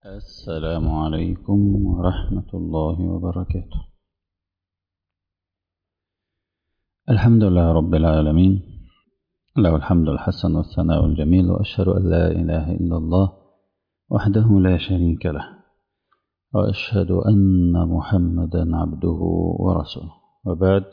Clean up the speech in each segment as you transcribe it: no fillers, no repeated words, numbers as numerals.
السلام عليكم ورحمة الله وبركاته. الحمد لله رب العالمين، له الحمد الحسن والثناء الجميل، وأشهد أن لا إله إلا الله وحده لا شريك له، وأشهد أن محمدا عبده ورسوله، وبعد،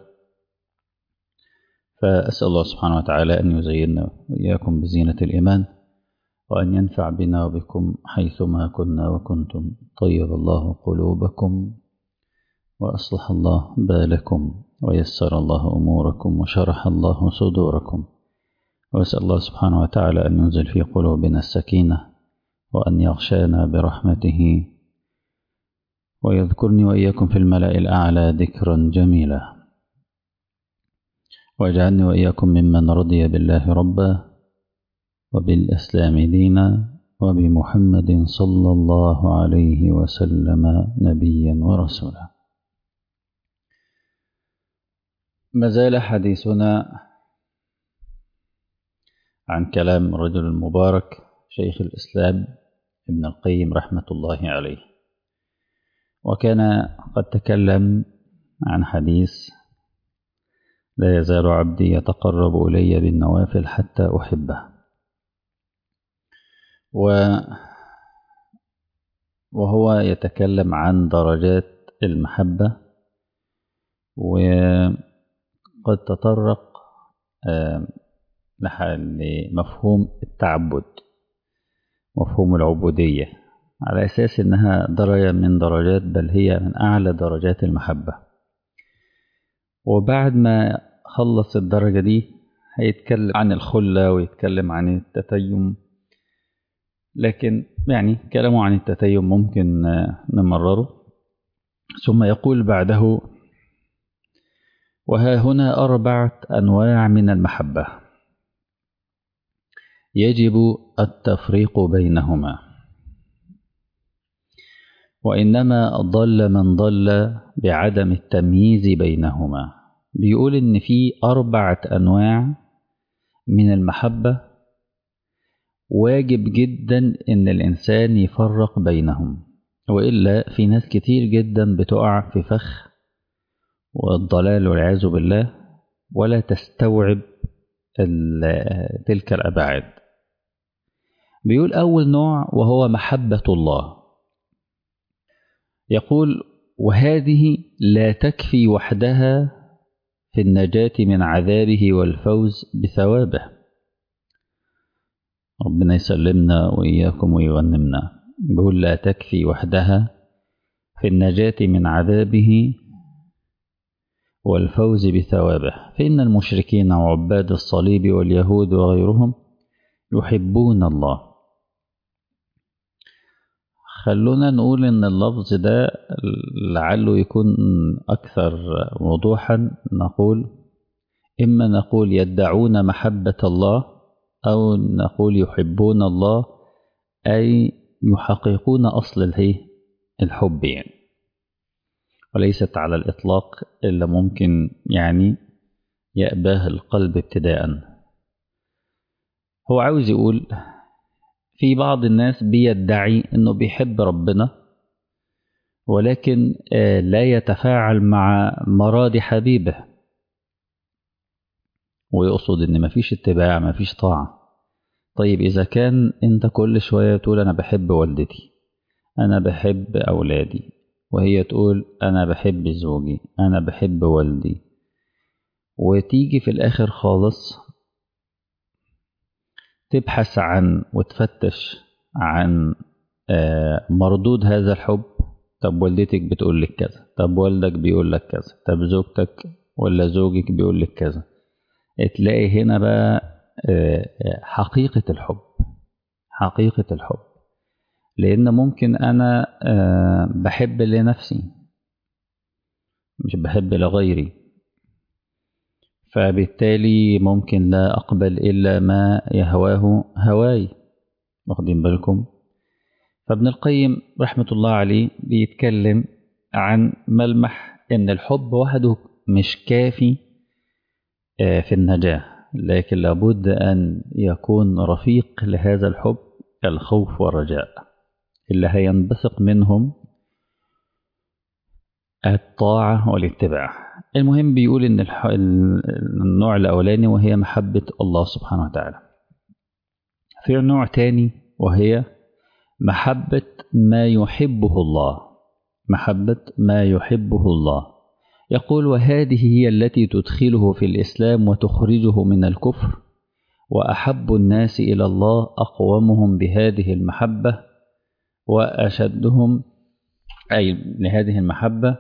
فأسأل الله سبحانه وتعالى أن يزيننا وإياكم بزينة الإيمان، وأن ينفع بنا وبكم حيثما كنا وكنتم. طيب الله قلوبكم، وأصلح الله بالكم، ويسر الله أموركم، وشرح الله صدوركم. وأسأل الله سبحانه وتعالى أن ينزل في قلوبنا السكينة، وأن يغشانا برحمته، ويذكرني وإياكم في الملأ الأعلى ذكرا جميلا، ويجعلني وإياكم ممن رضي بالله ربا، وبالإسلام دينا، وبمحمد صلى الله عليه وسلم نبيا ورسولا. ما زال حديثنا عن كلام الرجل المبارك شيخ الإسلام ابن القيم رحمة الله عليه، وكان قد تكلم عن حديث: لا يزال عبدي يتقرب إلي بالنوافل حتى أحبه. وهو يتكلم عن درجات المحبة، وقد تطرق لمفهوم التعبد، مفهوم العبودية، على أساس أنها درجة من درجات، بل هي من أعلى درجات المحبة. وبعد ما خلص الدرجة دي هيتكلم عن الخلة ويتكلم عن التتيم، لكن يعني كلامه عن التتيم ممكن نمرره. ثم يقول بعده: وها هنا 4 أنواع من المحبة يجب التفريق بينهما، وإنما ضل من ضل بعدم التمييز بينهما. بيقول إن في 4 أنواع من المحبة واجب جدا إن الإنسان يفرق بينهم، وإلا في ناس كتير جدا بتقع في فخ والضلال والعياذ بالله، ولا تستوعب تلك الأبعاد. بيقول أول نوع وهو محبة الله. يقول: وهذه لا تكفي وحدها في النجاة من عذابه والفوز بثوابه. ربنا يسلمنا وإياكم ويغنمنا. بيقول: لا تكفي وحدها في النجاة من عذابه والفوز بثوابه، فإن المشركين وعباد الصليب واليهود وغيرهم يحبون الله. خلونا نقول إن اللفظ ده لعله يكون أكثر وضوحا. إما نقول يدعون محبة الله، أو نقول يحبون الله، أي يحققون أصل الحب يعني، وليست على الإطلاق إلا ممكن يعني يأباه القلب ابتداء. هو عاوز يقول في بعض الناس بيدعي أنه بيحب ربنا، ولكن لا يتفاعل مع مراد حبيبه، ويقصد أن مفيش اتباع، مفيش طاعة. طيب إذا كان أنت كل شوية تقول أنا بحب والدتي، أنا بحب أولادي، وهي تقول أنا بحب زوجي، أنا بحب والدي، وتيجي في الآخر خالص تبحث عن وتفتش عن مردود هذا الحب. طب والدتك بتقول لك كذا، طب والدك بيقول لك كذا، طب زوجتك ولا زوجك بيقول لك كذا. تلاقي هنا بقى حقيقة الحب، حقيقة الحب. لأن ممكن أنا بحب لنفسي، مش بحب لغيري، فبالتالي ممكن لا أقبل إلا ما يهواه هواي. واخدين بالكم؟ فابن القيم رحمة الله عليه بيتكلم عن ملمح إن الحب وحده مش كافي في النجاة، لكن لابد أن يكون رفيق لهذا الحب الخوف والرجاء. اللي هينبثق منهم الطاعة والاتباع. المهم بيقول إن النوع الأولاني وهي محبة الله سبحانه وتعالى. في نوع تاني وهي محبة ما يحبه الله، محبة ما يحبه الله. يقول وهذه هي التي تدخله في الإسلام وتخرجه من الكفر، وأحب الناس إلى الله أقومهم بهذه المحبة وأشدهم، أي لهذه المحبة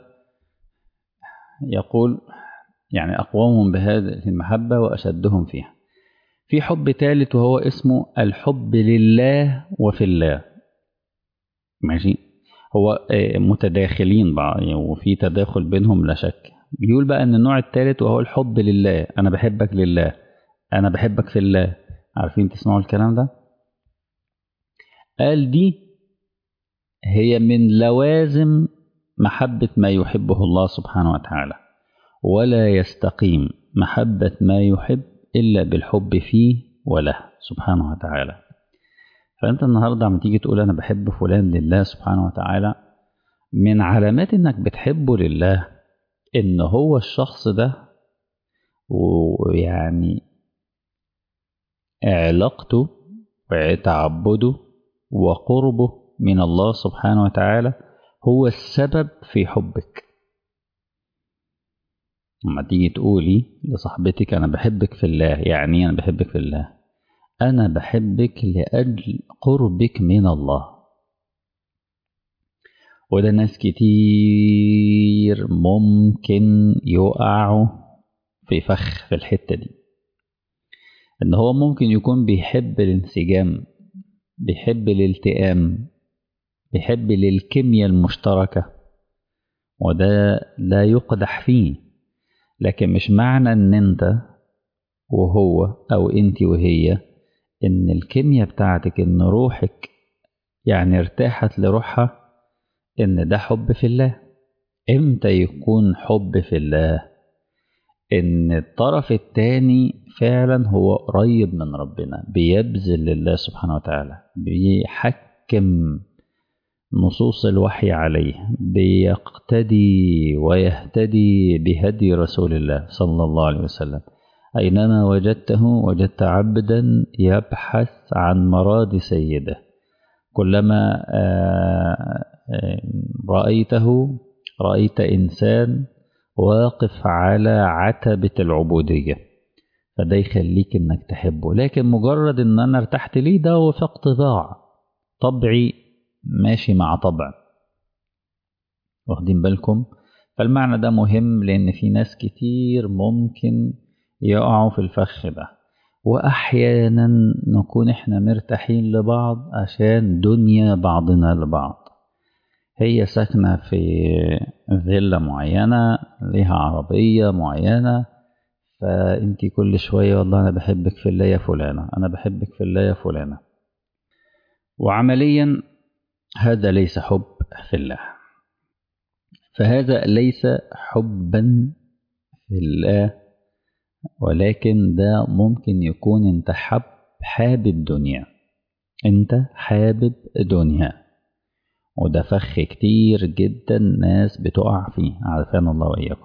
يقول يعني أقومهم بهذه المحبة وأشدهم فيها. في حب ثالث وهو اسمه الحب لله وفي الله. ماشي، هو متداخلين بعض وفي تداخل بينهم لا شك. بيقول بقى ان النوع الثالث وهو الحب لله، انا بحبك لله، انا بحبك في الله. عارفين تسمعوا الكلام ده؟ قال دي هي من لوازم محبة ما يحبه الله سبحانه وتعالى، ولا يستقيم محبة ما يحب إلا بالحب فيه وله سبحانه وتعالى. فأنت النهاردة عم تيجي تقول أنا بحب فلان لله سبحانه وتعالى، من علامات إنك بتحبه لله إن هو الشخص ده ويعني علاقته وتعبده وقربه من الله سبحانه وتعالى هو السبب في حبك. لما تيجي تقولي لصاحبتك أنا بحبك في الله، يعني أنا بحبك في الله، أنا بحبك لأجل قربك من الله. وده ناس كتير ممكن يقعوا في فخ في الحتة دي، إن هو ممكن يكون بيحب الانسجام، بيحب الالتئام، بيحب للكيمياء المشتركة، وده لا يقدح فيه. لكن مش معنى ان انت وهو او انت وهي ان الكيمياء بتاعتك ان روحك يعني ارتاحت لروحها ان ده حب في الله. امتى يكون حب في الله؟ ان الطرف التاني فعلا هو قريب من ربنا، بيبذل لله سبحانه وتعالى، بيحكم نصوص الوحي عليه، بيقتدي ويهتدي بهدي رسول الله صلى الله عليه وسلم. أينما وجدته وجدت عبدا يبحث عن مراد سيده، كلما رأيته رأيت إنسان واقف على عتبة العبودية، فده يخليك إنك تحبه. لكن مجرد إن أنا ارتحت ليه ده وفق طباع، طبعي ماشي مع طبع، واخدين بالكم؟ فالمعنى ده مهم لأن في ناس كتير ممكن يقعوا في الفخ ده. وأحيانا نكون إحنا مرتاحين لبعض عشان دنيا بعضنا لبعض. هي ساكنة في فيلا معينة، ليها عربية معينة، فأنتي كل شوية والله أنا بحبك في الله يا فلانة، أنا بحبك في الله يا فلانة. وعمليا هذا ليس حب في الله، فهذا ليس حبا في الله، ولكن ده ممكن يكون انت حابب دنيا، انت حابب دنيا، وده فخ كتير جدا ناس بتقع فيه، عافانا الله وإياكم.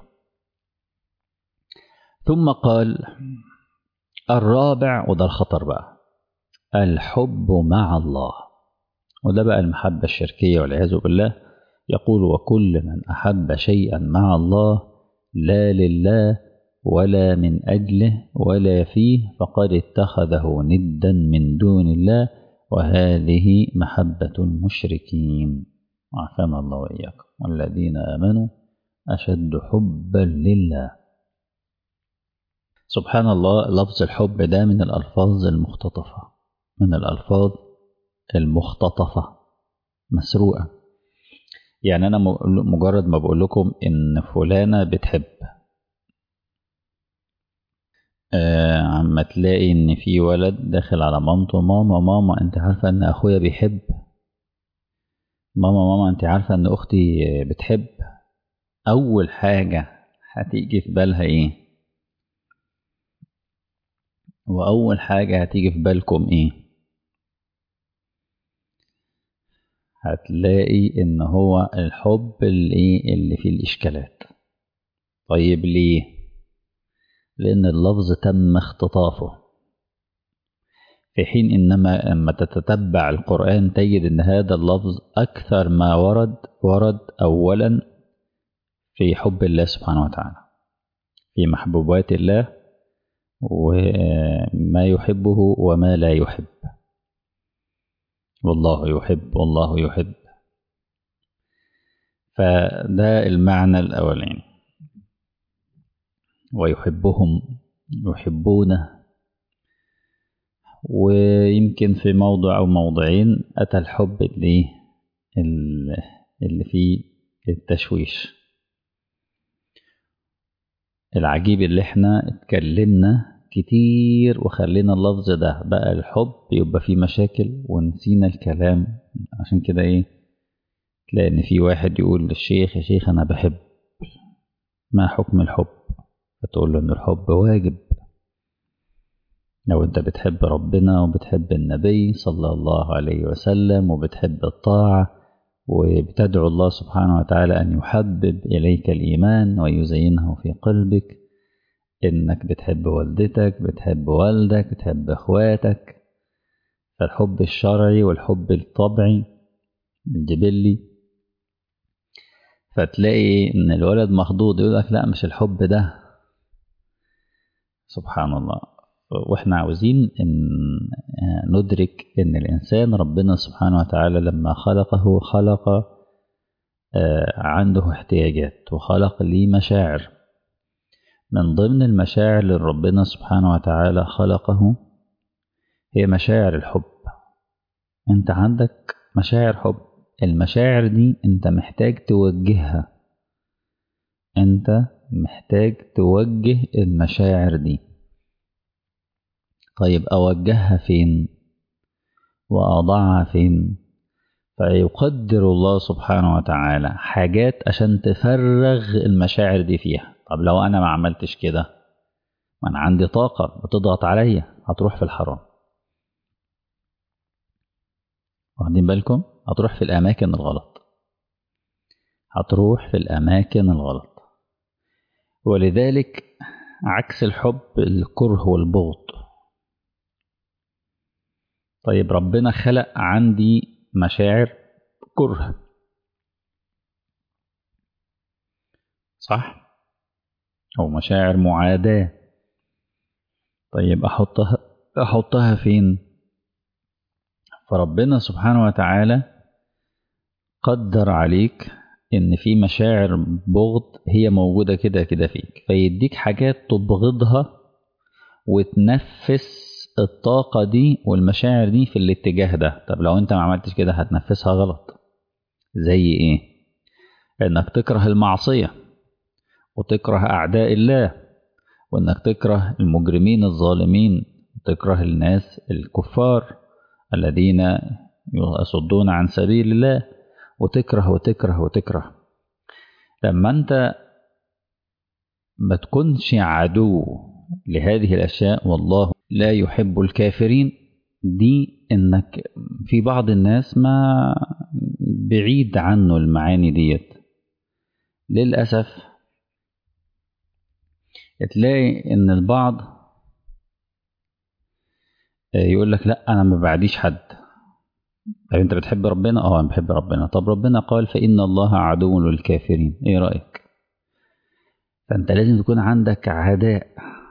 ثم قال الرابع، وده الخطر بقى، الحب مع الله، وده بقى المحبة الشركية والعياذ بالله. يقول وكل من أحب شيئا مع الله لا لله ولا من أجله ولا فيه فقد اتخذه ندا من دون الله، وهذه محبة المشركين، عافانا الله وإياكم. والذين آمنوا أشد حبا لله. سبحان الله، لفظ الحب ده من الألفاظ المختطفة، من الألفاظ المختطفة مسروقة. يعني أنا مجرد ما بقول لكم إن فلانة بتحب، عما تلاقي إن في ولد داخل على مامته، ماما ماما أنت عارفة إن أخويا بيحب، ماما ماما أنت عارفة إن أختي بتحب. أول حاجة هتيجي في بالها إيه؟ وأول حاجة هتيجي في بالكم إيه؟ هتلاقي إن هو الحب اللي فيه الإشكالات. طيب ليه؟ لأن اللفظ تم اختطافه، في حين إنما لما تتتبع القرآن تجد أن هذا اللفظ أكثر ما ورد أولا في حب الله سبحانه وتعالى، في محبوبات الله وما يحبه وما لا يحب. والله يحب والله يحب. فده المعنى الأولاني. ويحبهم يحبونه. ويمكن في موضع أو موضعين أتى الحب اللي فيه التشويش. العجيب اللي احنا اتكلمنا كتير وخلينا اللفظ ده بقى الحب يبقى فيه مشاكل ونسينا الكلام. عشان كده تلاقي ان في واحد يقول للشيخ: يا شيخ انا بحب، ما حكم الحب؟ فتقول له ان الحب واجب. لو انت بتحب ربنا وبتحب النبي صلى الله عليه وسلم وبتحب الطاعة وبتدعو الله سبحانه وتعالى أن يحبب إليك الإيمان ويزينه في قلبك، إنك بتحب والدتك، بتحب والدك، بتحب إخواتك، فالحب الشرعي والحب الطبعي الجبلي. فتلاقي إن الولد مخضوض يقول لك: لا مش الحب ده. سبحان الله. وإحنا عاوزين إن ندرك إن الإنسان ربنا سبحانه وتعالى لما خلقه خلق عنده احتياجات وخلق ليه مشاعر. من ضمن المشاعر اللي ربنا سبحانه وتعالى خلقه هي مشاعر الحب. انت عندك مشاعر حب، المشاعر دي انت محتاج توجهها، انت محتاج توجه المشاعر دي. طيب أوجهها فين وأضعها فين؟ فيقدر الله سبحانه وتعالى حاجات عشان تفرغ المشاعر دي فيها. طب لو أنا ما عملتش كده، ما أنا عندي طاقة بتضغط عليا، هتروح في الحرام. واخدين بالكم؟ هتروح في الأماكن الغلط، هتروح في الأماكن الغلط. ولذلك عكس الحب الكره والبغض. طيب ربنا خلق عندي مشاعر كره، صح؟ أو مشاعر معاداة. طيب أحطها فين؟ فربنا سبحانه وتعالى قدر عليك إن في مشاعر بغض هي موجودة كده كده فيك، فيديك حاجات تبغضها وتنفس الطاقة دي والمشاعر دي في الاتجاه ده. طب لو أنت ما عملتش كده هتنفسها غلط. زي إيه؟ إنك تكره المعصية وتكره أعداء الله، وإنك تكره المجرمين الظالمين، وتكره الناس الكفار الذين يصدون عن سبيل الله، وتكره وتكره وتكره. لما أنت ما تكونش عدو لهذه الأشياء، والله لا يحب الكافرين، دي إنك في بعض الناس ما بعيد عنه المعاني ديت للأسف. تلاقي إن البعض يقول لك: لا أنا ما بعديش حد. طب أنت بتحب ربنا؟ أنا بحب ربنا. طب ربنا قال: فإن الله عدو للكافرين. إيه رأيك؟ فأنت لازم تكون عندك عداء،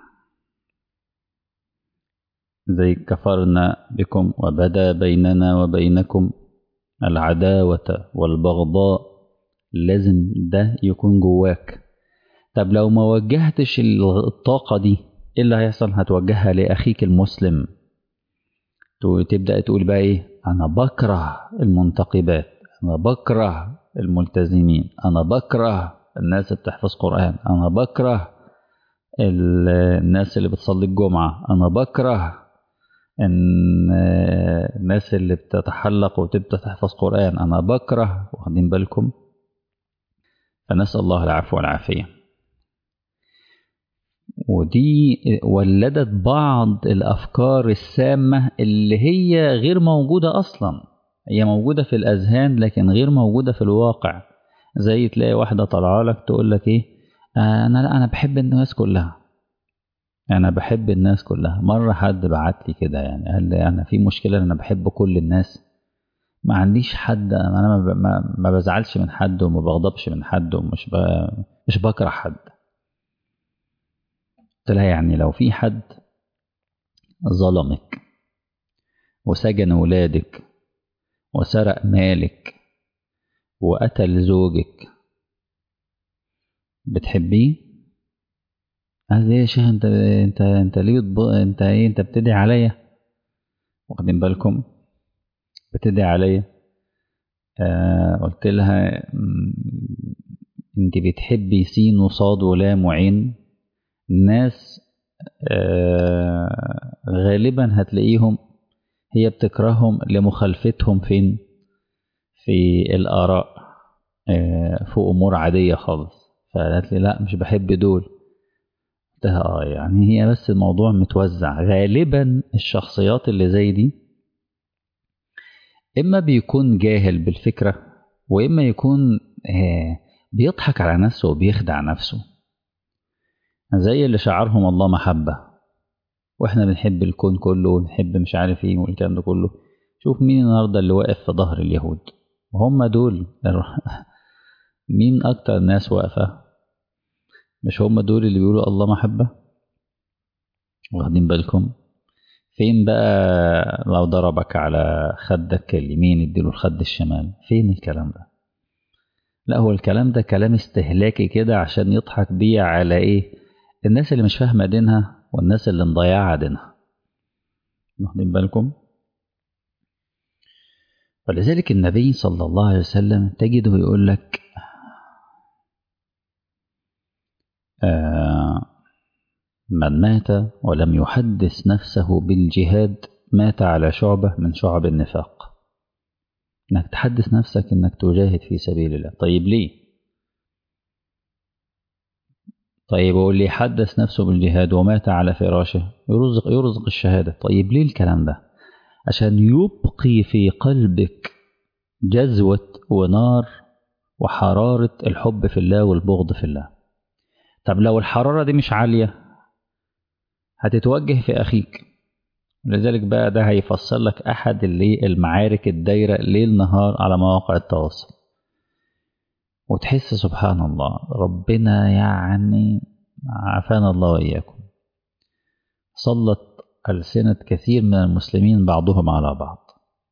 زي كفرنا بكم وبدا بيننا وبينكم العداوة والبغضاء. لازم ده يكون جواك. طب لو ما وجهتش الطاقة دي، إيه اللي هيحصل؟ هتوجهها لأخيك المسلم، تبدأ تقول بقى إيه؟ أنا بكره المنتقبات، أنا بكره الملتزمين، أنا بكره الناس اللي بتحفظ قرآن، أنا بكره الناس اللي بتصلي الجمعة، أنا بكره الناس اللي بتتحلق وتبدأ تحفظ قرآن، أنا بكره. واخدين بالكم؟ فنسأل الله العفو والعافية. ودي ولدت بعض الأفكار السامة اللي هي غير موجودة أصلا. هي موجودة في الأذهان لكن غير موجودة في الواقع. زي تلاقي واحدة طالعة لك تقول لك إيه، أنا بحب الناس كلها، أنا بحب الناس كلها. مرة حد بعت لي كده يعني، قال لي أنا في مشكلة، أنا بحب كل الناس، ما عنديش حد، أنا ما بزعلش من حد وما بغضبش من حد مش بكره حد. قلت لها يعني لو في حد ظلمك وسجن ولادك وسرق مالك وقتل زوجك، بتحبيه؟ قال لي يا شيخ انت ليه انت ايه، انت بتدعي عليا؟ واخدين بالكم؟ بتدعي عليا. قلت لها انت بتحبي سين وصاد ولام وعين. الناس غالبا هتلاقيهم هي بتكرههم لمخالفتهم فين؟ في الآراء، في أمور عادية خالص. فقالت لي لا مش بحب دول. يعني هي بس الموضوع متوزع. غالبا الشخصيات اللي زي دي إما بيكون جاهل بالفكرة، وإما يكون بيضحك على نفسه وبيخدع نفسه، زي اللي شعرهم الله محبة وإحنا بنحب الكون كله ونحب مش عارف إيه والكلام ده كله. شوف مين النهاردة اللي واقف في ظهر اليهود، وهم دول مين أكتر ناس واقفة؟ مش هم دول اللي بيقولوا الله محبة؟ واخدين بالكم؟ فين بقى لو ضربك على خدك اليمين اديله الخد الشمال؟ فين الكلام ده؟ لا، هو الكلام ده كلام استهلاكي كده عشان يضحك بيه على ايه؟ الناس اللي مش فاهمة دينها والناس اللي مضيعة دينها. واخدين بالكم؟ ولذلك النبي صلى الله عليه وسلم تجده يقول لك من مات ولم يحدث نفسه بالجهاد مات على شعبة من شعب النفاق. انك تحدث نفسك انك تجاهد في سبيل الله. طيب ليه؟ طيب هو اللي حدث نفسه بالجهاد ومات على فراشه يرزق الشهادة. طيب ليه الكلام ده؟ عشان يبقي في قلبك جذوة ونار وحرارة الحب في الله والبغض في الله. طب لو الحرارة دي مش عالية هتتوجه في أخيك. لذلك بقى ده هيفصل لك أحد المعارك الدايرة ليل نهار على مواقع التواصل، وتحس سبحان الله ربنا يعني عافانا الله وإياكم سلط ألسنة كثير من المسلمين بعضهم على بعض.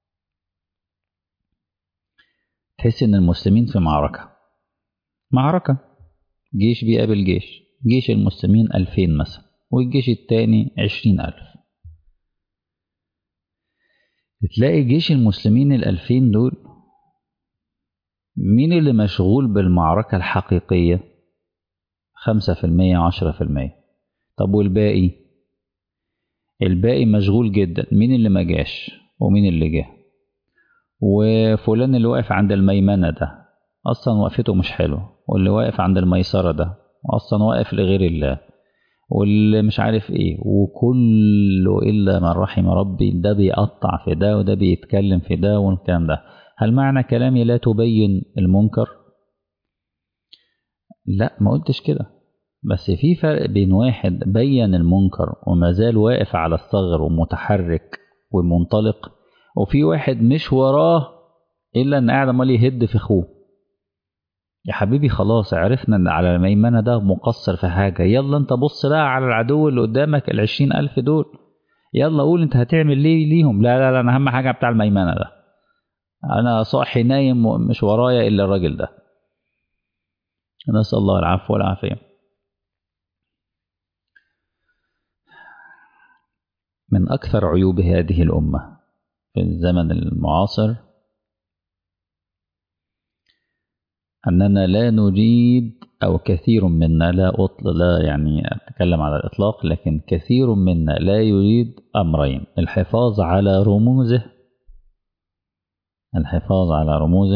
تحس إن المسلمين في معركة جيش بيقابل جيش المسلمين 2000 مثلا والجيش التاني 20,000. تلاقي جيش المسلمين 2000 دول مين اللي مشغول بالمعركة الحقيقية؟ 5% 10%. طب والباقي؟ الباقي مشغول جدا. مين اللي ما جاش ومين اللي جه؟ وفلان اللي واقف عند الميمنة ده أصلا وقفته مش حلو، واللي واقف عند الميسرة ده أصلا واقف لغير الله، واللي مش عارف ايه، وكله إلا من رحم ربي. ده بيقطع في ده وده بيتكلم في ده والكلام ده. هل معنى كلامي لا تبين المنكر؟ لا، ما قلتش كده، بس في فرق بين واحد بين المنكر وما زال واقف على الثغر ومتحرك ومنطلق، وفي واحد مش وراه إلا أن قاعد عمال يهد في أخوه. يا حبيبي خلاص عرفنا ان على الميمنة ده مقصر في حاجة، يلا انت بص بقى على العدو اللي قدامك 20,000 دول، يلا قول انت هتعمل ليه ليهم. لا انا اهم حاجة بتاع الميمنة ده، انا صاحي نايم مش ورايا الا الراجل ده. نسأل الله العفو والعافية. من اكثر عيوب هذه الامة في الزمن المعاصر أننا لا نريد، أو كثير منا لا يعني أتكلم على الإطلاق، لكن كثير منا لا يريد أمرين: الحفاظ على رموزه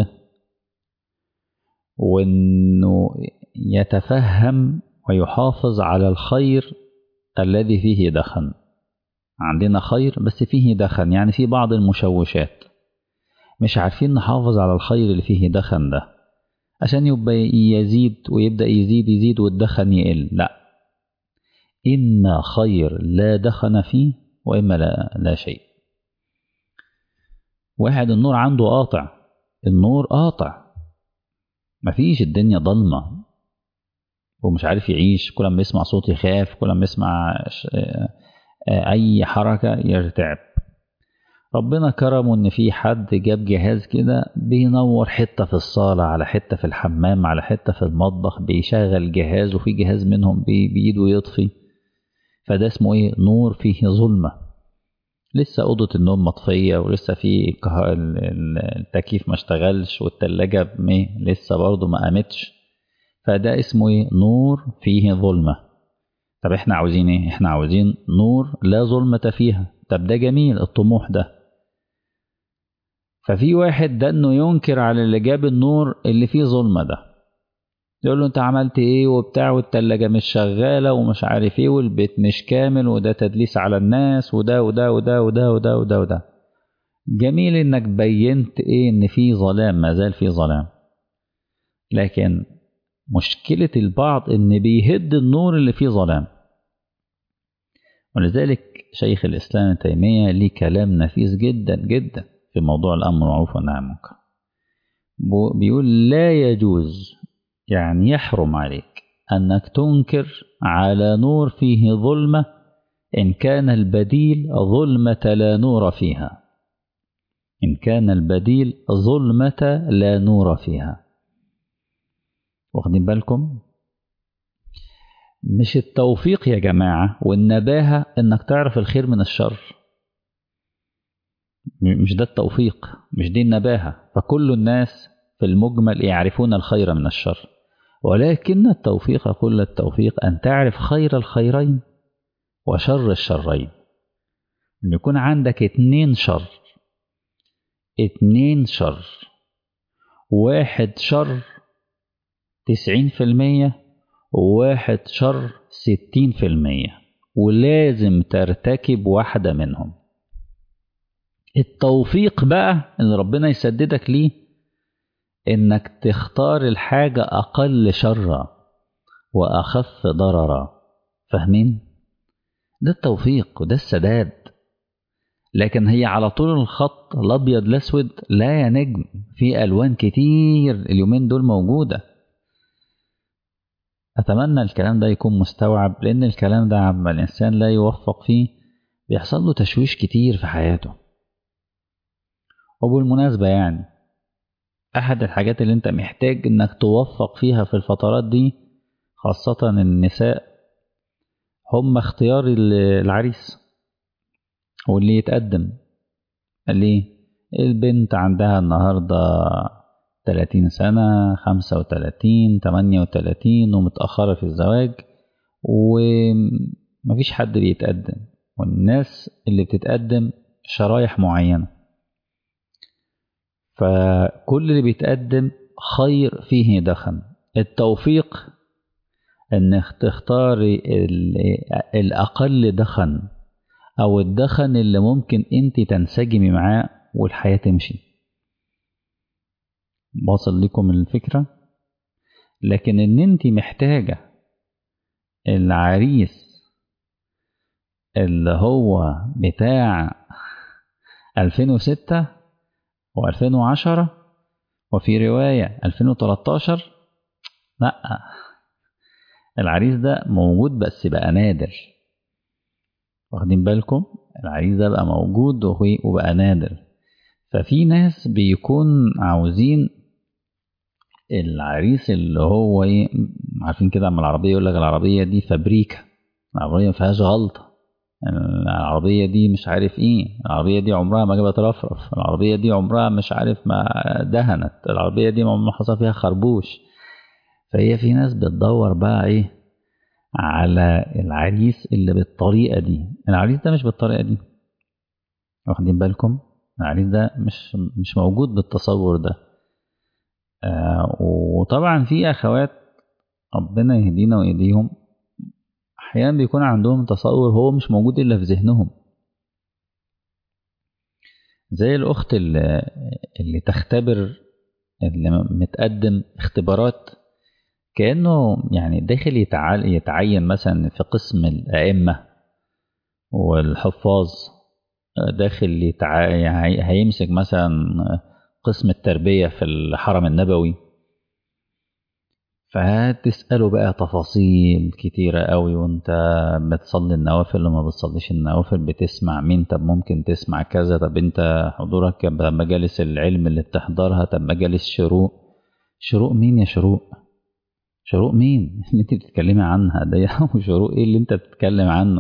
وأنه يتفهم ويحافظ على الخير الذي فيه دخن. عندنا خير بس فيه دخن، يعني في بعض المشوشات. مش عارفين نحافظ على الخير اللي فيه دخن ده عشان يبقى يزيد ويبدأ يزيد والدخن يقل. لا، إما خير لا دخن فيه وإما لا شيء. واحد النور عنده قاطع، النور قاطع، مفيش، الدنيا ضلمة ومش عارف يعيش، كل ما يسمع صوت يخاف، كل ما يسمع أي حركة يرتعب. ربنا كرمه إن في حد جاب جهاز كده بينور حتة في الصالة على حتة في الحمام على حتة في المطبخ، بيشغل جهاز وفي جهاز منهم بإيده يطفي. فده اسمه إيه؟ نور فيه ظلمة. لسه أوضة النوم مطفية ولسه في التكييف ما اشتغلش والتلاجة لسه برضه ما قامتش. فده اسمه إيه؟ نور فيه ظلمة. طب احنا عاوزين ايه؟ احنا عاوزين نور لا ظلمة فيها. طب ده جميل الطموح ده. ففي واحد ده انه ينكر على اللي جاب النور اللي فيه ظلمة ده، يقول له انت عملت ايه وبتاع، والتلاجة مش شغالة ومش عارف ايه والبيت مش كامل وده تدليس على الناس وده وده وده وده وده وده وده. جميل انك بينت ايه؟ ان في ظلام، ما زال في ظلام. لكن مشكلة البعض ان بيهد النور اللي فيه ظلام. ولذلك شيخ الإسلام ابن تيمية ليه كلام نفيس جدا جدا في موضوع الأمر بالمعروف والنهي عن المنكر. بيقول لا يجوز، يعني يحرم عليك أنك تنكر على نور فيه ظلمة إن كان البديل ظلمة لا نور فيها. إن كان البديل ظلمة لا نور فيها. واخدين بالكم؟ مش التوفيق يا جماعة والنباهة إنك تعرف الخير من الشر، مش ده التوفيق، مش دي النباهة. فكل الناس في المجمل يعرفون الخير من الشر، ولكن التوفيق، كل التوفيق أن تعرف خير الخيرين وشر الشرين. أن يكون عندك 2 شر، 2 شر، واحد شر 90% وواحد شر 60%، ولازم ترتكب واحدة منهم. التوفيق بقى اللي ربنا يسددك ليه انك تختار الحاجة اقل شرا واخف ضررا. فاهمين؟ ده التوفيق وده السداد. لكن هي على طول الخط الابيض الاسود؟ لا يا نجم، في الوان كتير اليومين دول موجودة. اتمنى الكلام ده يكون مستوعب، لان الكلام ده عما الانسان لا يوفق فيه بيحصل له تشويش كتير في حياته. وبالمناسبة يعني أحد الحاجات اللي أنت محتاج إنك توفق فيها في الفترات دي، خاصة النساء، هم اختيار العريس واللي يتقدم. ليه؟ البنت عندها النهاردة 30 سنة، 35، 38 ومتأخرة في الزواج ومفيش حد بيتقدم، والناس اللي بتتقدم شرايح معينة. فكل اللي بيتقدم خير فيه دخن. التوفيق انك تختاري الاقل دخن او الدخن اللي ممكن انت تنسجمي معاه والحياة تمشي. واصل لكم الفكرة؟ لكن ان انت محتاجة العريس اللي هو بتاع 2006 و2010 وفي رواية 2013، لا، العريس ده موجود بس بقى نادر. واخدين بالكم؟ العريس ده بقى موجود وبقى نادر. ففي ناس بيكون عاوزين العريس اللي هو عارفين كده، اما العربية يقول لك العربية دي فابريكا، العربية ما فيهاش غلطة، العربية دي مش عارف ايه، العربية دي عمرها ما جابت رفرف، العربية دي عمرها مش عارف ما دهنت، العربية دي ما حصل فيها خربوش. فهي في ناس بتدور بقى ايه على العريس اللي بالطريقة دي. العريس ده مش بالطريقة دي. واخدين بالكم؟ العريس ده مش موجود بالتصور ده. وطبعا في أخوات ربنا يهدينا ويهديهم، أحيانا بيكون عندهم تصور هو مش موجود إلا في ذهنهم. زي الأخت اللي تختبر، اللي متقدم اختبارات كأنه يعني داخل يتعين مثلا في قسم الأئمة والحفاظ، داخل يعني هيمسك مثلا قسم التربية في الحرم النبوي، فتسأله بقى تفاصيل كتيرة قوي، وانت بتصلي النوافل وما بتصليش النوافل، بتسمع مين، طب ممكن تسمع كذا، طب انت حضورك مجالس العلم اللي بتحضرها، طب مجالس شروق مين يا شروق؟ شروق مين اللي انت بتتكلمي عنها دي؟ وشروق ايه اللي انت بتتكلم عنه؟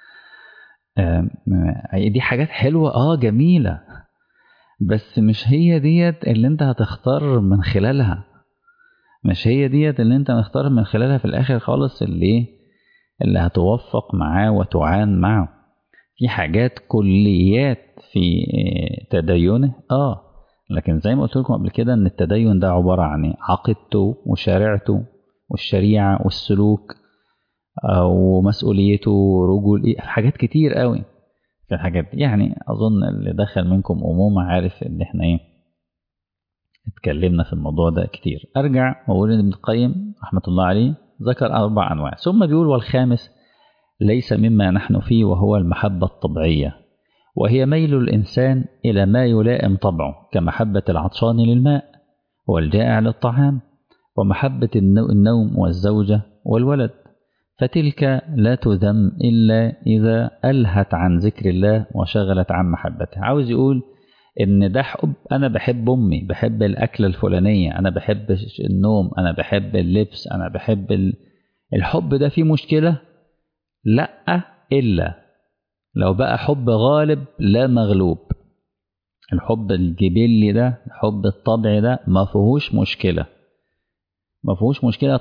دي حاجات حلوة جميلة، بس مش هي ديت اللي انت هتختار من خلالها، مش هي ديت اللي انت مختار من خلالها في الاخر خالص، اللي هتوفق معاه وتعان معه. في حاجات كليات في تدينه، لكن زي ما قلت لكم قبل كده ان التدين ده عبارة عن عقيدته وشريعته والشريعة والسلوك ومسؤوليته، رجول حاجات كتير قوي في الحاجات دي. يعني اظن اللي دخل منكم امومة عارف ان احنا اتكلمنا في الموضوع ده كتير. ارجع واقول ان ابن القيم رحمة الله عليه ذكر 4 أنواع، ثم بيقول والخامس ليس مما نحن فيه، وهو المحبة الطبيعية، وهي ميل الإنسان إلى ما يلائم طبعه، كمحبة العطشان للماء والجائع للطعام، ومحبة النوم والزوجة والولد، فتلك لا تذم إلا إذا ألهت عن ذكر الله وشغلت عن محبته. عاوز يقول إن ده حب، أنا بحب أمي، بحب الأكلة الفلانية، أنا بحب النوم، أنا بحب اللبس، أنا بحب الحب ده فيه مشكلة؟ لأ، إلا لو بقى حب غالب لا مغلوب. الحب الجبلي ده، الحب الطبيعي ده ما فيهوش مشكلة، ما فيهوش مشكلة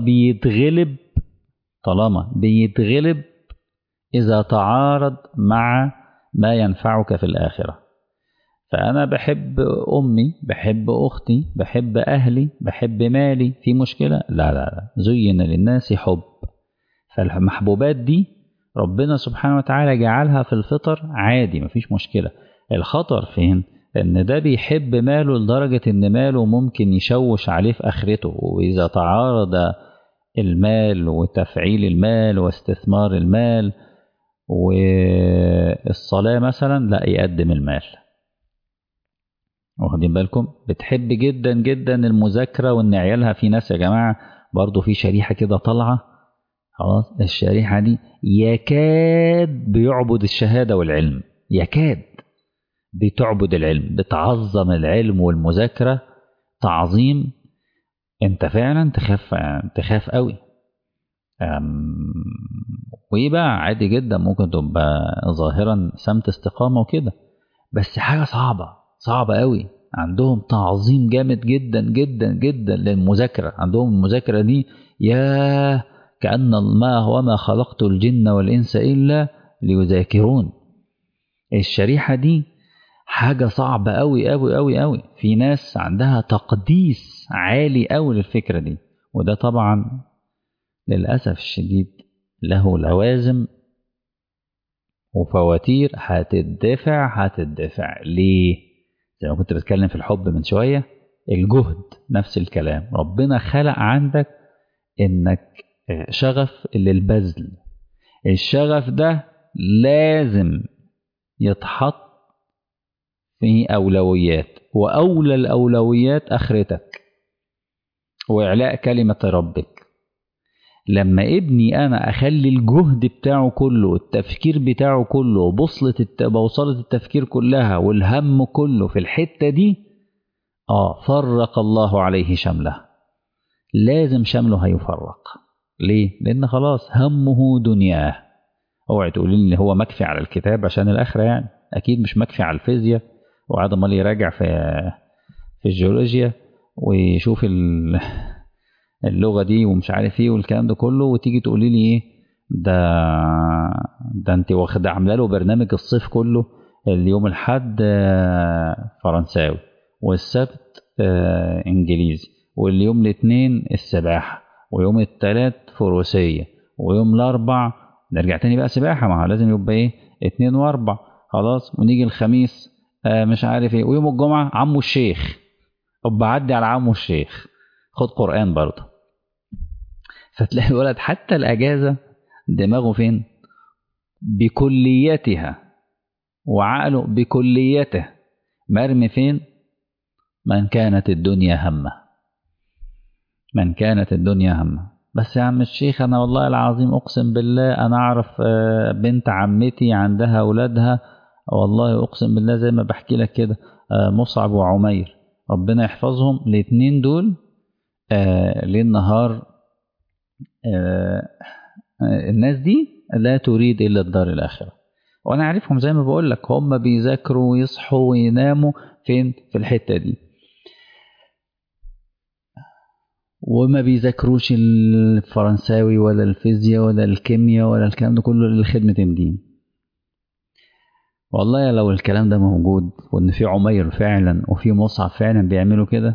طالما بيتغلب إذا تعارض مع ما ينفعك في الآخرة. فأنا بحب أمي، بحب أختي، بحب أهلي، بحب مالي، في مشكلة؟ لا لا لا، زين للناس حب. فالمحبوبات دي ربنا سبحانه وتعالى جعلها في الفطر عادي، مفيش مشكلة. الخطر فين؟ ان ده بيحب ماله لدرجة ان ماله ممكن يشوش عليه في اخرته، واذا تعارض المال وتفعيل المال واستثمار المال والصلاة مثلا، لا يقدم المال. واخدين بالكم؟ بتحب جدا جدا المذاكرة، وان عيالها، في ناس يا جماعة برضو في شريحة كده طالعة، خلاص الشريحة دي يكاد بيعبد الشهادة والعلم، يكاد بتعبد العلم، بتعظم العلم والمذاكرة تعظيم انت فعلا تخاف قوي. وايه بقى عادي جدا ممكن تبقى ظاهرا سمت استقامة وكده، بس حاجة صعبة قوي. عندهم تعظيم جامد جدا جدا جدا للمذاكرة، عندهم المذاكرة دي يا كأن الله وما خلقت الجن والإنس إلا ليذاكرون. الشريحة دي حاجة صعبة قوي قوي قوي قوي. في ناس عندها تقديس عالي قوي للفكرة دي، وده طبعا للأسف الشديد له لوازم وفواتير هتدفع ليه؟ زي ما كنت بتكلم في الحب من شوية، الجهد نفس الكلام. ربنا خلق عندك انك شغف للبذل، الشغف ده لازم يتحط في أولويات، وأولى الأولويات آخرتك وإعلاء كلمة ربك. لما ابني أنا أخلي الجهد بتاعه كله، التفكير بتاعه كله، بوصلة التفكير كلها والهم كله في الحتة دي، فرق الله عليه شمله، لازم شمله هيفرق. ليه؟ لأن خلاص همه دنياه. اوعي تقولي لي هو مكفي على الكتاب عشان الآخرة، يعني أكيد مش مكفي على الفيزياء، وقعد امال يراجع في الجيولوجيا ويشوف اللغة دي ومش عارف ايه والكلام ده كله، وتيجي تقولي لي ايه ده انت واخده عامله له برنامج الصيف كله، اليوم الحد فرنساوي، والسبت انجليزي، واليوم الاثنين السباحة، ويوم الثلاث فروسية، ويوم الاربع نرجع تاني بقى سباحة، ما لازم يبقى ايه 2 و4 خلاص، ونيجي الخميس مش عارف ايه، ويوم الجمعة عمو الشيخ، بعدي على عمو الشيخ خد قرآن برضه. فتلاقي الولد حتى الأجازة دماغه فين؟ بكليتها، وعقله بكليته مرمي فين؟ من كانت الدنيا همه، من كانت الدنيا همه. بس يا عم الشيخ أنا والله العظيم أقسم بالله أنا أعرف بنت عمتي عندها أولادها، والله أقسم بالله زي ما بحكي لك كده، مصعب وعمير ربنا يحفظهم الاتنين دول، ليل نهار الناس دي لا تريد إلا الدار الآخرة. وأنا عارفهم زي ما بقول لك، هم بيذاكروا ويصحوا ويناموا فين؟ في الحتة دي، وما بيذاكروش الفرنساوي ولا الفيزياء ولا الكيمياء ولا الكلام ده كله لخدمة الدين. والله لو الكلام ده موجود، وإن في عمير فعلا وفي مصعب فعلا بيعملوا كده،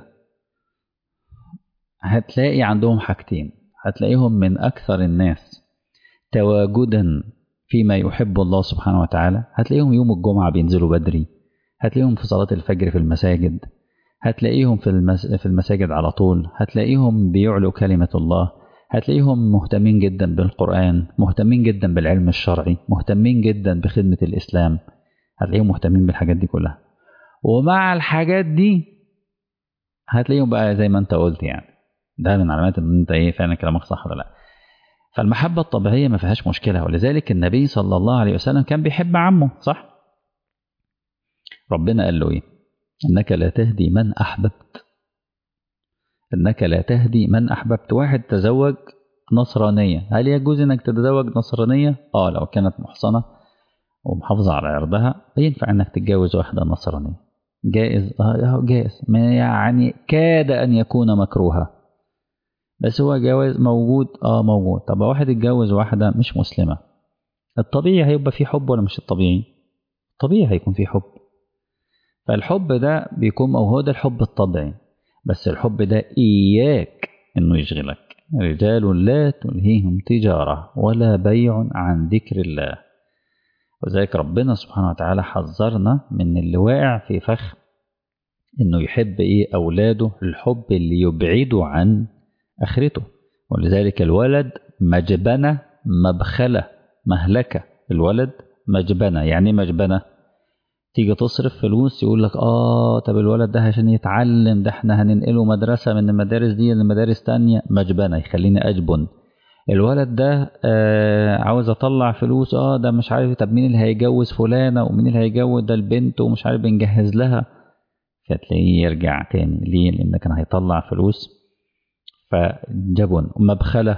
هتلاقي عندهم حاجتين، هتلاقيهم من أكثر الناس تواجدا فيما يحب الله سبحانه وتعالى، هتلاقيهم يوم الجمعة بينزلوا بدري، هتلاقيهم في صلاة الفجر في المساجد، هتلاقيهم في المساجد على طول، هتلاقيهم بيعلوا كلمة الله، هتلاقيهم مهتمين جدا بالقرآن، مهتمين جدا بالعلم الشرعي، مهتمين جدا بخدمة الإسلام، هتلاقيهم مهتمين بالحاجات دي كلها. ومع الحاجات دي هتلاقيهم بقى زي ما انت قلت، يعني ده من علامات ان انت ايه فعلا كلامك صح ولا لا. فالمحبة الطبيعية ما فيهاش مشكلة، ولذلك النبي صلى الله عليه وسلم كان بيحب عمه، صح؟ ربنا قال له ايه؟ انك لا تهدي من احببت، انك لا تهدي من احببت. واحد تزوج نصرانية، هل يجوز انك تتزوج نصرانية؟ لو كانت محصنة ومحافظة على عرضها ينفع انك تتجوز واحدة نصرانية، جائز، جائز، ما يعني كاد ان يكون مكروها، بس هو جواز موجود، موجود. طب واحد يتجوز واحدة مش مسلمة، الطبيعي هيبقى فيه حب ولا مش الطبيعي؟ طبيعي هيكون فيه حب. فالحب ده بيكون، أو هو ده الحب الطبيعي، بس الحب ده إياك إنه يشغلك. رجال لا تلهيهم تجارة ولا بيع عن ذكر الله. وذلك ربنا سبحانه وتعالى حذرنا من اللي واقع في فخ إنه يحب أولاده الحب اللي يبعده عن آخرته. ولذلك الولد مجبنة مبخلة مهلكة. الولد مجبنة، يعني مجبنة تيجي تصرف فلوس يقول لك طب الولد ده عشان يتعلم، ده احنا هننقله مدرسة من المدارس دي لمدارس تانية، مجبنة يخليني أجبن. الولد ده عاوز أطلع فلوس، ده مش عارف، طب مين اللي هيجوز فلانة ومين اللي هيجوز ده البنت ومش عارف بنجهز لها، فتلاقيه يرجع تاني. ليه؟ لأن كان هيطلع فلوس، فجبن مبخلة،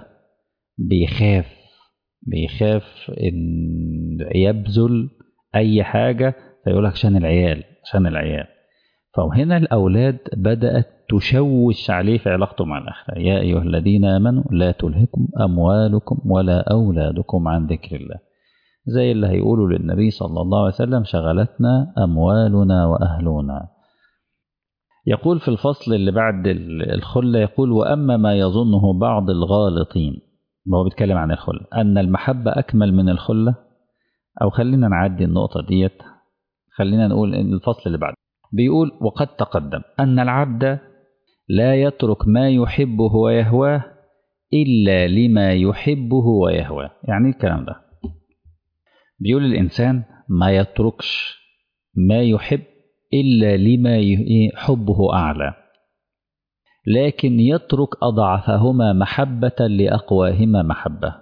بيخاف إن يبذل أي حاجة، فيقول لك عشان العيال، عشان العيال. فهنا الأولاد بدأت تشوش عليه في علاقته مع الآخرة. يا أيها الذين آمنوا لا تلهكم أموالكم ولا أولادكم عن ذكر الله، زي اللي هيقولوا للنبي صلى الله عليه وسلم شغلتنا أموالنا وأهلنا. يقول في الفصل اللي بعد الخلة، يقول وأما ما يظنه بعض الغالطين، ما هو بيتكلم عن الخلة، أن المحبة أكمل من الخلة، أو خلينا نعدي النقطة ديت، خلينا نقول إن الفصل اللي بعد بيقول وقد تقدم أن العبد لا يترك ما يحبه ويهواه إلا لما يحبه ويهواه. يعني الكلام ده بيقول الإنسان ما يتركش ما يحب إلا لما حبه أعلى، لكن يترك أضعفهما محبة لأقواهما محبة.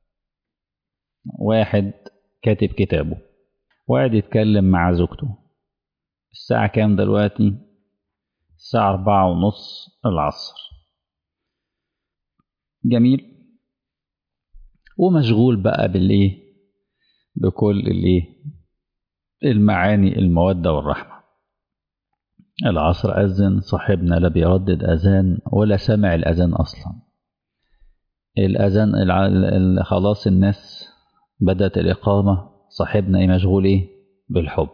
واحد كاتب كتابه وقاعد يتكلم مع زوجته، الساعة كام دلوقتي؟ الساعة 4:30 العصر، جميل، ومشغول بقى بكل المعاني، المودة والرحمة. العصر أذن، صاحبنا لا بيردد أذان ولا سمع الأذان أصلا. الأذان خلاص الناس بدأت الإقامة، صاحبنا مشغول بالحب،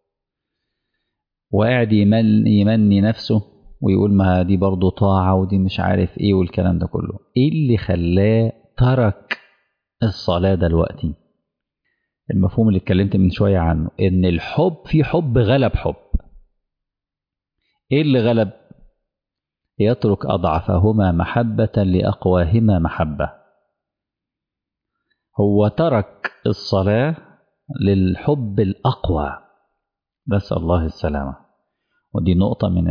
وقاعد يمني نفسه ويقول ما دي برضو طاعة ودي مش عارف والكلام ده كله. اللي خلاه ترك الصلاة دلوقتي؟ المفهوم اللي اتكلمت من شوية عنه، ان الحب في حب غلب حب. إيه اللي غلب؟ يترك أضعفهما محبة لأقواهما محبة. هو ترك الصلاة للحب الأقوى. نسأل الله السلامة. ودي نقطة من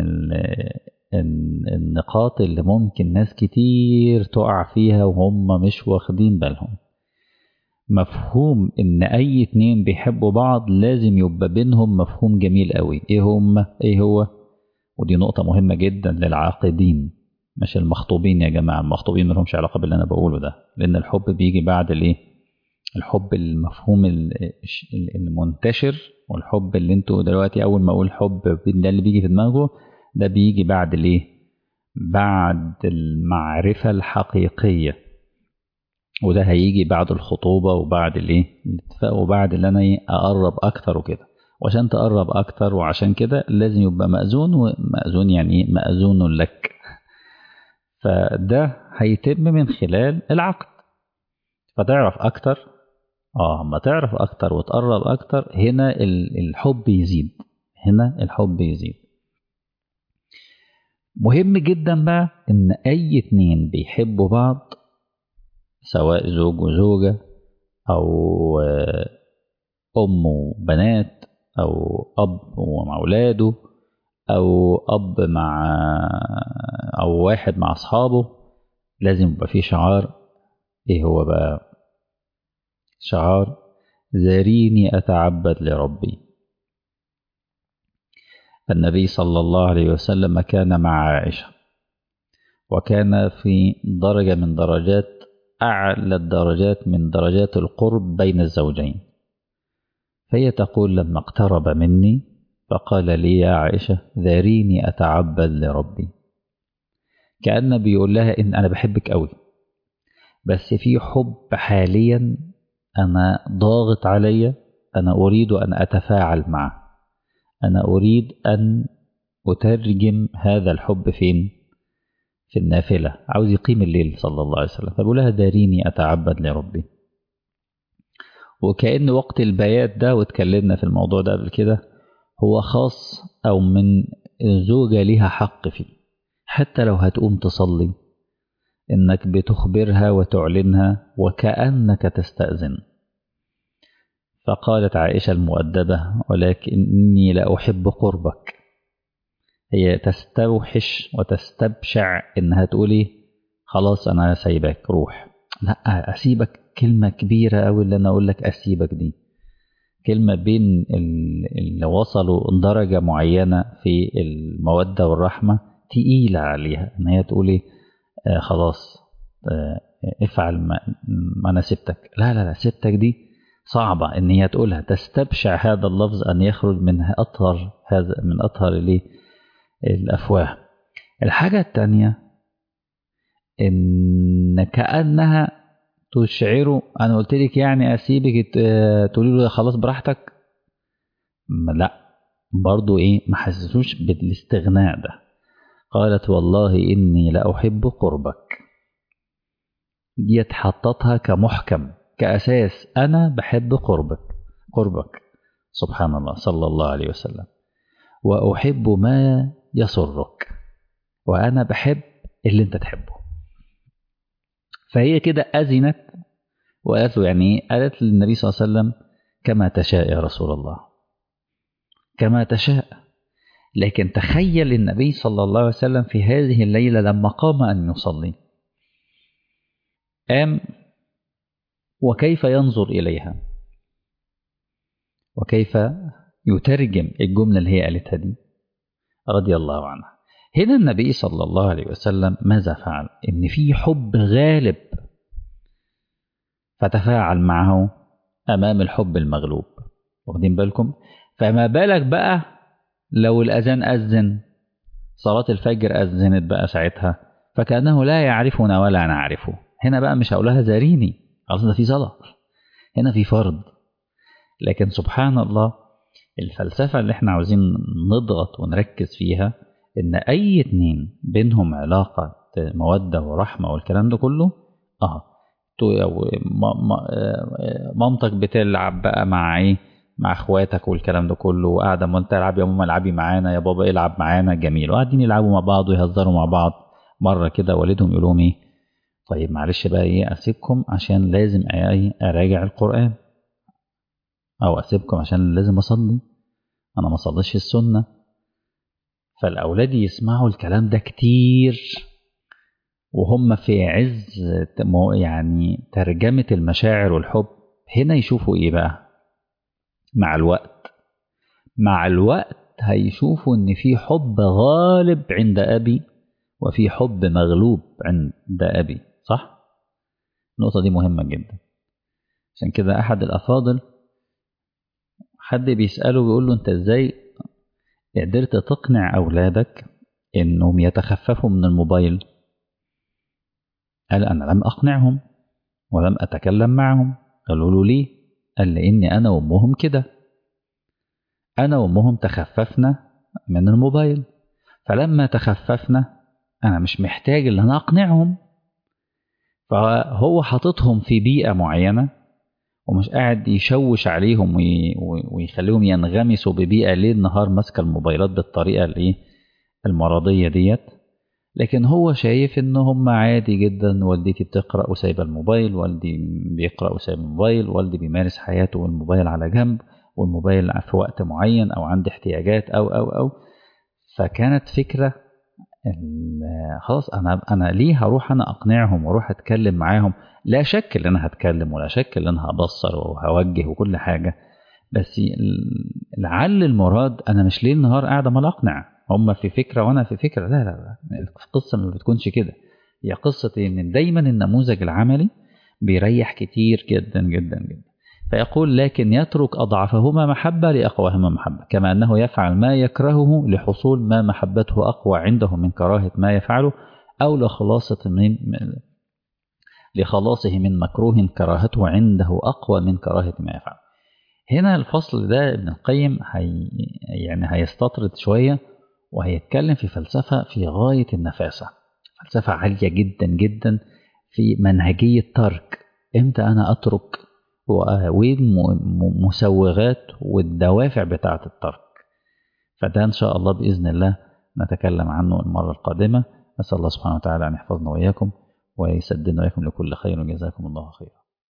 النقاط اللي ممكن ناس كتير تقع فيها وهم مش واخدين بالهم. مفهوم إن أي اتنين بيحبوا بعض لازم يبقى بينهم مفهوم جميل قوي. إيه هو؟ ودي نقطة مهمة جدا للعاقدين مش المخطوبين يا جماعة. المخطوبين ملهمش علاقة باللي أنا بقوله ده، لأن الحب بيجي بعد الإيه؟ الحب المفهوم المنتشر، والحب اللي انتوا دلوقتي أول ما أقول حب ده اللي بيجي في دماغه، ده بيجي بعد الإيه؟ بعد المعرفة الحقيقية. وده هيجي بعد الخطوبة وبعد الإيه؟ الاتفاق، وبعد اللي أنا أقرب أكتر وكده. وعشان تقرب أكتر وعشان كده لازم يبقى مأذون، ومأذون يعني مأذون لك. فده هيتم من خلال العقد. فتعرف أكتر، اما تعرف أكتر وتقرب أكتر، هنا الحب يزيد. هنا الحب يزيد. مهم جدا بقى إن أي اتنين بيحبوا بعض، سواء زوج وزوجة أو أم وبنات أو أب ومع أولاده أو أب مع أو واحد مع أصحابه، لازم يبقى فيه شعار. إيه هو بقى؟ شعار ذريني أتعبد لربي. النبي صلى الله عليه وسلم كان مع عائشة، وكان في درجة من درجات أعلى الدرجات من درجات القرب بين الزوجين. فهي تقول لما اقترب مني فقال لي يا عائشة ذريني أتعبد لربي. كأن بيقول لها إن أنا بحبك قوي، بس في حب حاليا أنا ضاغط علي، أنا أريد أن أتفاعل معه، أنا أريد أن أترجم هذا الحب فين؟ في النافلة. عاوز يقيم الليل صلى الله عليه وسلم. فبقول لها داريني أتعبد لربي. وكأن وقت البيات ده، واتكلمنا في الموضوع ده قبل كده، هو خاص أو من الزوجة لها حق فيه. حتى لو هتقوم تصلي إنك بتخبرها وتعلنها وكأنك تستأذن. فقالت عائشة المؤدبة ولكني لا أحب قربك. هي تستوحش وتستبشع إنها تقولي خلاص أنا سايبك روح. لا، أسيبك كلمة كبيرة أوي. اللي أنا أقول لك أسيبك دي كلمة بين اللي وصلوا درجة معينة في المودة والرحمة تقيلة عليها، إن هي تقولي خلاص افعل ما أنا سبتك. لا لا لا، سبتك دي صعبة إن هي تقولها. تستبشع هذا اللفظ أن يخرج من أطهر هذا من أطهر الأفواه. الحاجة التانية إن كأنها تشعره، أنا قلت لك يعني أسيبك تقولي له خلاص براحتك. لا، برضو إيه، ما حسسوش بالاستغناء ده. قالت والله إني لأحب قربك. دي حطتها كمحكم كأساس، أنا بحب قربك. سبحان الله صلى الله عليه وسلم. وأحب ما يسرك، وأنا بحب اللي أنت تحبه. فهي كده أذنت وقالت له يعني قالت للنبي صلى الله عليه وسلم كما تشاء يا رسول الله، كما تشاء. لكن تخيل النبي صلى الله عليه وسلم في هذه الليلة لما قام أن يصلي، قام وكيف ينظر إليها وكيف يترجم الجملة اللي هي قالتها دي رضي الله عنها. هنا النبي صلى الله عليه وسلم ماذا فعل؟ إن في حب غالب فتفاعل معه أمام الحب المغلوب. واخدين بالكم؟ فما بالك بقى لو الأذان أذن، صلاة الفجر أذنت بقى ساعتها، فكأنه لا يعرفنا ولا نعرفه. هنا بقى مش هقولها زاريني، خلاص ده في صلاة، هنا في فرض. لكن سبحان الله، الفلسفة اللي احنا عاوزين نضغط ونركز فيها إن أي اتنين بينهم علاقة مودة ورحمة والكلام ده كله، مامتك بتلعب بقى مع ايه مع اخواتك والكلام ده كله، وقاعده ما انت العب يا ماما العبي معانا، يا بابا العب معانا، جميل، وقاعدين يلعبوا مع بعض ويهزروا مع بعض. مره كده والدهم يقول لهم ايه، طيب معلش بقى ايه اسيبكم عشان لازم اراجع القرآن، او اسيبكم عشان لازم اصلي، انا ما صليش السنه. فالاولاد يسمعوا الكلام ده كتير وهم في عز يعني ترجمة المشاعر والحب. هنا يشوفوا ايه بقى مع الوقت؟ مع الوقت هيشوفوا ان في حب غالب عند ابي وفي حب مغلوب عند ابي، صح؟ النقطة دي مهمة جدا. عشان كده احد الافاضل حد بيسأله بيقول له انت ازاي قدرت تقنع اولادك انهم يتخففوا من الموبايل؟ قال انا لم اقنعهم ولم أتكلم معهم. قالوا له ليه؟ قال لأني أنا وأمهم كده، أنا وأمهم تخففنا من الموبايل، فلما تخففنا أنا مش محتاج إن أنا أقنعهم. فهو حاططهم في بيئة معينة ومش قاعد يشوش عليهم ويخليهم ينغمسوا ببيئة ليل نهار ماسكة الموبايلات بالطريقة المرضية ديت. لكن هو شايف ان هم عادي جدا، والدتي بتقرأ وسايبة الموبايل، والدي بيقرأ وسايب الموبايل، والدي بيمارس حياته والموبايل على جنب، والموبايل في وقت معين او عند احتياجات او. فكانت فكرة خلاص انا ليه هروح انا اقنعهم واروح اتكلم معاهم؟ لا شك ان انا هتكلم ولا شك ان انا هبصر وهوجه وكل حاجة، بس لعل المراد انا مش ليل نهار قاعد ما اقنع، هم في فكره وانا في فكره. لا لا لا، القصه ما بتكونش كده. هي قصه ان دايما النموذج العملي بيريح كتير جدا جدا جدا. فيقول لكن يترك اضعفهما محبه لاقواهما محبه، كما انه يفعل ما يكرهه لحصول ما محبته اقوى عنده من كراهه ما يفعله، او لخلاصه من مكروه كراهته عنده اقوى من كراهه ما يفعله. هنا الفصل ده ابن القيم يعني هيستطرد شوية وهيتكلم في فلسفة في غاية النفاسة، فلسفة عالية جدا جدا في منهجية ترك. امتى أنا أترك والمسوغات والدوافع بتاعة الترك. فده إن شاء الله بإذن الله نتكلم عنه المرة القادمة. أسأل الله سبحانه وتعالى أن يحفظنا وإياكم ويسددنا وإياكم لكل خير، وجزاكم الله خيرا.